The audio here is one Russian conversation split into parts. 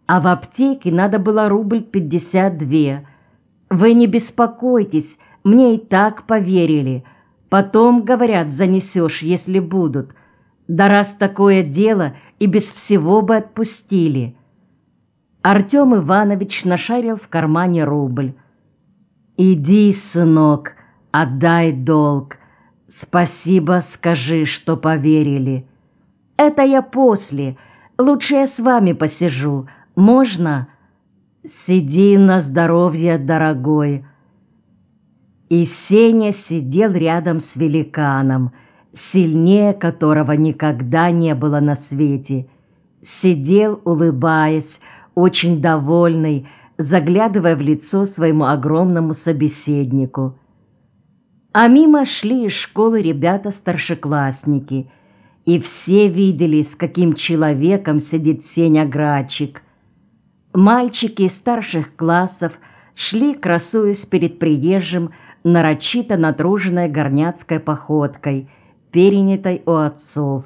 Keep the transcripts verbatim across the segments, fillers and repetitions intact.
а в аптеке надо было рубль пятьдесят две. Вы не беспокойтесь, мне и так поверили. Потом, говорят, занесешь, если будут. Да раз такое дело, и без всего бы отпустили». Артем Иванович нашарил в кармане рубль. «Иди, сынок, отдай долг. Спасибо скажи, что поверили». «Это я после. Лучше я с вами посижу. Можно?» «Сиди на здоровье, дорогой». И Сеня сидел рядом с великаном, сильнее которого никогда не было на свете. Сидел, улыбаясь, очень довольный, заглядывая в лицо своему огромному собеседнику. А мимо шли из школы ребята-старшеклассники, и все видели, с каким человеком сидит Сеня Грачик. Мальчики из старших классов шли, красуясь перед приезжим, нарочито натруженной горняцкой походкой, перенятой у отцов.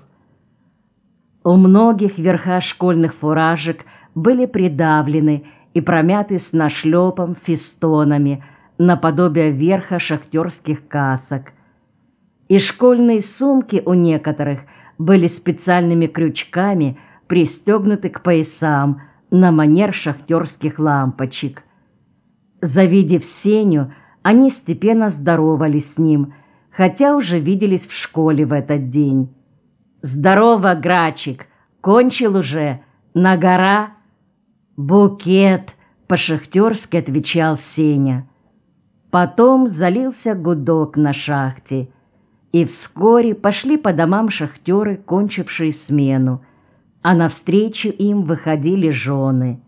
У многих верха школьных фуражек были придавлены и промяты с нашлепом фестонами, наподобие верха шахтерских касок. И школьные сумки у некоторых были специальными крючками пристегнуты к поясам на манер шахтерских лампочек. Завидев Сеню, они степенно здоровались с ним, хотя уже виделись в школе в этот день. «Здорово, Грачик! Кончил уже? На гора?» «Букет!» — по-шахтерски отвечал Сеня. Потом залился гудок на шахте, и вскоре пошли по домам шахтеры, кончившие смену, а навстречу им выходили жены.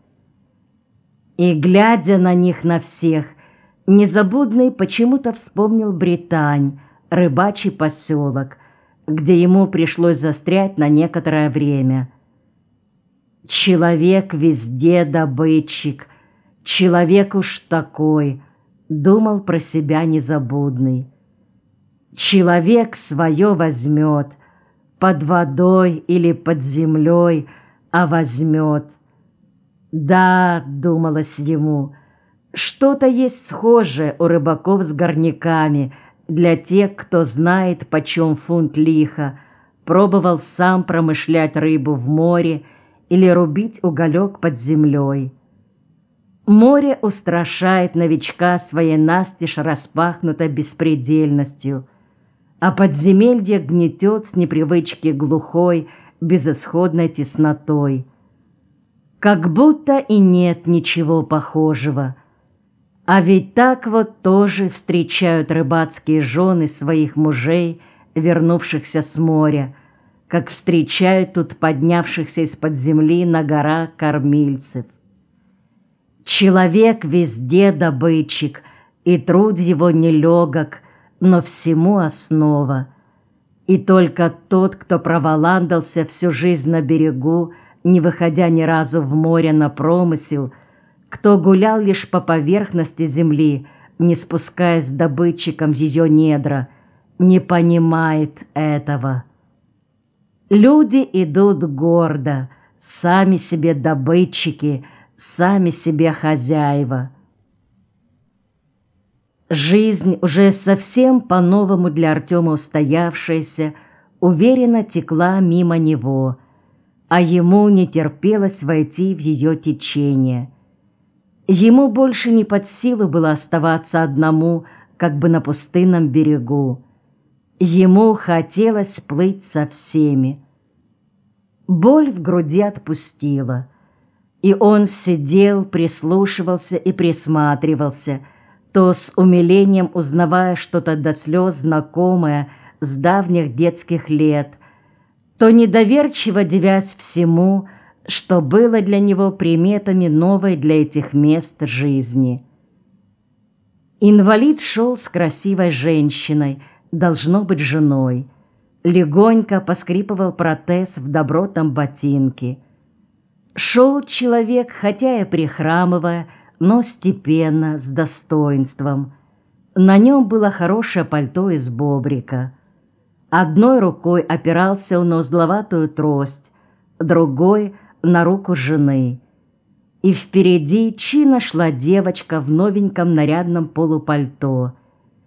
И, глядя на них на всех, Незабудный почему-то вспомнил Британь, рыбачий поселок, где ему пришлось застрять на некоторое время. «Человек везде добытчик, человек уж такой», — думал про себя Незабудный. «Человек свое возьмет, под водой или под землей, а возьмет». «Да», — думалось ему, — «что-то есть схожее у рыбаков с горняками для тех, кто знает, почем фунт лиха, пробовал сам промышлять рыбу в море или рубить уголек под землей». Море устрашает новичка своей настежь распахнутой беспредельностью, а подземелье гнетет с непривычки глухой, безысходной теснотой. Как будто и нет ничего похожего. А ведь так вот тоже встречают рыбацкие жены своих мужей, вернувшихся с моря, как встречают тут поднявшихся из-под земли на горах кормильцев. Человек везде добытчик, и труд его нелегок, но всему основа. И только тот, кто проволандался всю жизнь на берегу, не выходя ни разу в море на промысел, кто гулял лишь по поверхности земли, не спускаясь с добытчиком в ее недра, не понимает этого. Люди идут гордо, сами себе добытчики, сами себе хозяева. Жизнь, уже совсем по-новому для Артема устоявшаяся, уверенно текла мимо него, а ему не терпелось войти в ее течение. Ему больше не под силу было оставаться одному, как бы на пустынном берегу. Ему хотелось плыть со всеми. Боль в груди отпустила, и он сидел, прислушивался и присматривался, то с умилением узнавая что-то до слез знакомое с давних детских лет, то недоверчиво дивясь всему, что было для него приметами новой для этих мест жизни. Инвалид шел с красивой женщиной, должно быть женой. Легонько поскрипывал протез в добротном ботинке. Шел человек, хотя и прихрамывая, но степенно, с достоинством. На нем было хорошее пальто из бобрика. Одной рукой опирался он на узловатую трость, другой — на руку жены. И впереди чинно шла девочка в новеньком нарядном полупальто.